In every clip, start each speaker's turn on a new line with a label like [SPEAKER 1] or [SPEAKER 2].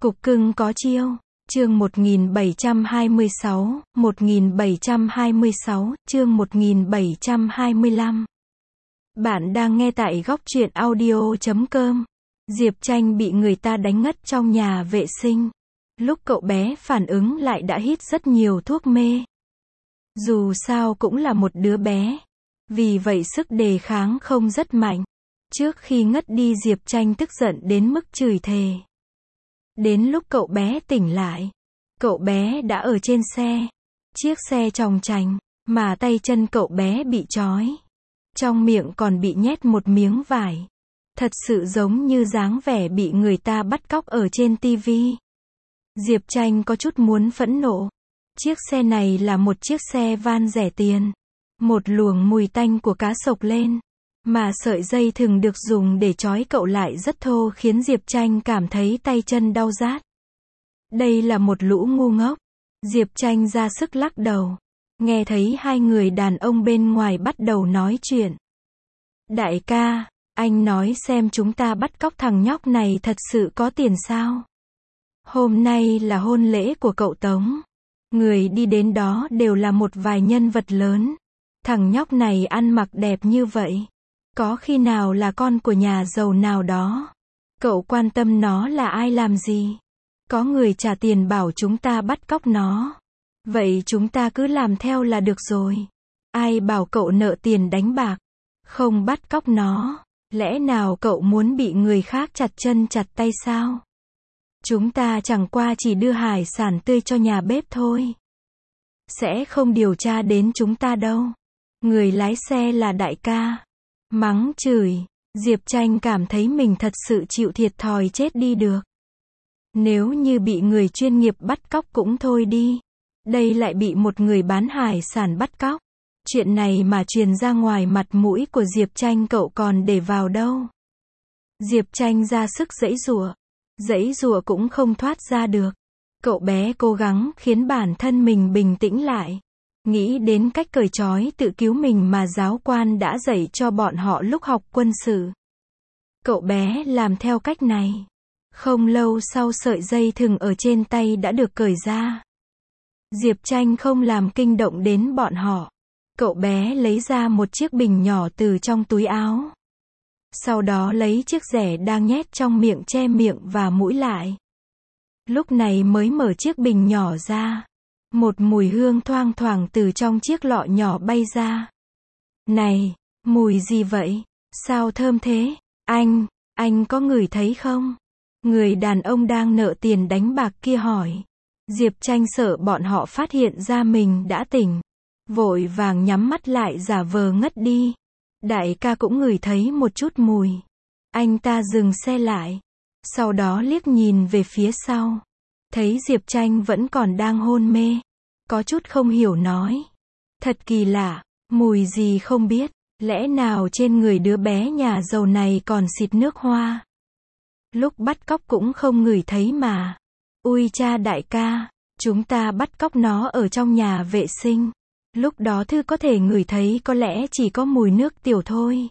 [SPEAKER 1] Cục cưng có chiêu. Chương 1726, chương 1725. Bạn đang nghe tại góc truyện audio.com. Diệp Tranh bị người ta đánh ngất trong nhà vệ sinh. Lúc cậu bé phản ứng lại đã hít rất nhiều thuốc mê. Dù sao cũng là một đứa bé, vì vậy sức đề kháng không rất mạnh. Trước khi ngất đi Diệp Tranh tức giận đến mức chửi thề. Đến lúc cậu bé tỉnh lại, cậu bé đã ở trên xe. Chiếc xe chòng chành, mà tay chân cậu bé bị trói. Trong miệng còn bị nhét một miếng vải. Thật sự giống như dáng vẻ bị người ta bắt cóc ở trên tivi. Diệp Tranh có chút muốn phẫn nộ. Chiếc xe này là một chiếc xe van rẻ tiền. Một luồng mùi tanh của cá sộc lên. Mà sợi dây thừng được dùng để trói cậu lại rất thô khiến Diệp Tranh cảm thấy tay chân đau rát. Đây là một lũ ngu ngốc. Diệp Tranh ra sức lắc đầu. Nghe thấy hai người đàn ông bên ngoài bắt đầu nói chuyện. Đại ca, anh nói xem chúng ta bắt cóc thằng nhóc này thật sự có tiền sao? Hôm nay là hôn lễ của cậu Tống. Người đi đến đó đều là một vài nhân vật lớn. Thằng nhóc này ăn mặc đẹp như vậy. Có khi nào là con của nhà giàu nào đó? Cậu quan tâm nó là ai làm gì? Có người trả tiền bảo chúng ta bắt cóc nó. Vậy chúng ta cứ làm theo là được rồi. Ai bảo cậu nợ tiền đánh bạc? Không bắt cóc nó. Lẽ nào cậu muốn bị người khác chặt chân chặt tay sao? Chúng ta chẳng qua chỉ đưa hải sản tươi cho nhà bếp thôi. Sẽ không điều tra đến chúng ta đâu. Người lái xe là đại ca. Mắng chửi, Diệp Tranh cảm thấy mình thật sự chịu thiệt thòi chết đi được. Nếu như bị người chuyên nghiệp bắt cóc cũng thôi đi. Đây lại bị một người bán hải sản bắt cóc. Chuyện này mà truyền ra ngoài mặt mũi của Diệp Tranh cậu còn để vào đâu. Diệp Tranh ra sức giãy giụa cũng không thoát ra được. Cậu bé cố gắng khiến bản thân mình bình tĩnh lại. Nghĩ đến cách cởi trói tự cứu mình mà giáo quan đã dạy cho bọn họ lúc học quân sự. Cậu bé làm theo cách này. Không lâu sau sợi dây thừng ở trên tay đã được cởi ra. Diệp Tranh không làm kinh động đến bọn họ. Cậu bé lấy ra một chiếc bình nhỏ từ trong túi áo. Sau đó lấy chiếc rẻ đang nhét trong miệng che miệng và mũi lại. Lúc này mới mở chiếc bình nhỏ ra. Một mùi hương thoang thoảng từ trong chiếc lọ nhỏ bay ra. Này, mùi gì vậy? Sao thơm thế? Anh có ngửi thấy không? Người đàn ông đang nợ tiền đánh bạc kia hỏi. Diệp Tranh sợ bọn họ phát hiện ra mình đã tỉnh. Vội vàng nhắm mắt lại giả vờ ngất đi. Đại ca cũng ngửi thấy một chút mùi. Anh ta dừng xe lại. Sau đó liếc nhìn về phía sau. Thấy Diệp Tranh vẫn còn đang hôn mê. Có chút không hiểu nói. Thật kỳ lạ, mùi gì không biết. Lẽ nào trên người đứa bé nhà giàu này còn xịt nước hoa? Lúc bắt cóc cũng không ngửi thấy mà. Ui cha đại ca, chúng ta bắt cóc nó ở trong nhà vệ sinh. Lúc đó Thư có thể ngửi thấy có lẽ chỉ có mùi nước tiểu thôi.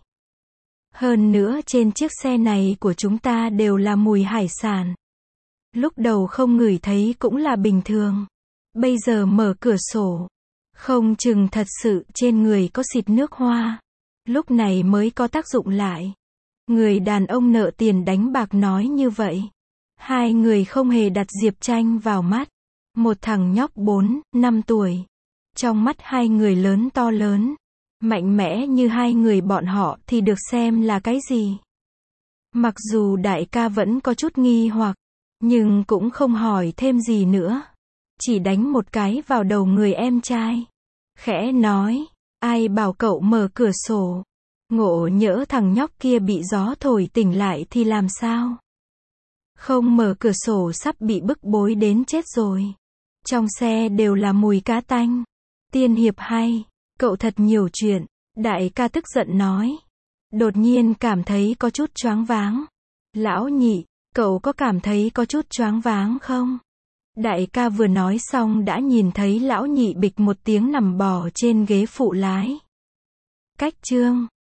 [SPEAKER 1] Hơn nữa trên chiếc xe này của chúng ta đều là mùi hải sản. Lúc đầu không ngửi thấy cũng là bình thường. Bây giờ mở cửa sổ. Không chừng thật sự trên người có xịt nước hoa. Lúc này mới có tác dụng lại. Người đàn ông nợ tiền đánh bạc nói như vậy. Hai người không hề đặt Diệp Tranh vào mắt. Một thằng nhóc 4-5 tuổi. Trong mắt hai người lớn to lớn. Mạnh mẽ như hai người bọn họ thì được xem là cái gì? Mặc dù đại ca vẫn có chút nghi hoặc. Nhưng cũng không hỏi thêm gì nữa. Chỉ đánh một cái vào đầu người em trai. Khẽ nói. Ai bảo cậu mở cửa sổ? Ngộ nhỡ thằng nhóc kia bị gió thổi tỉnh lại thì làm sao? Không mở cửa sổ sắp bị bức bối đến chết rồi. Trong xe đều là mùi cá tanh. Tiên hiệp hay. Cậu thật nhiều chuyện. Đại ca tức giận nói. Đột nhiên cảm thấy có chút choáng váng. Lão nhị, cậu có cảm thấy có chút choáng váng không? Đại ca vừa nói xong đã nhìn thấy lão nhị bịch một tiếng nằm bò trên ghế phụ lái. Cách chương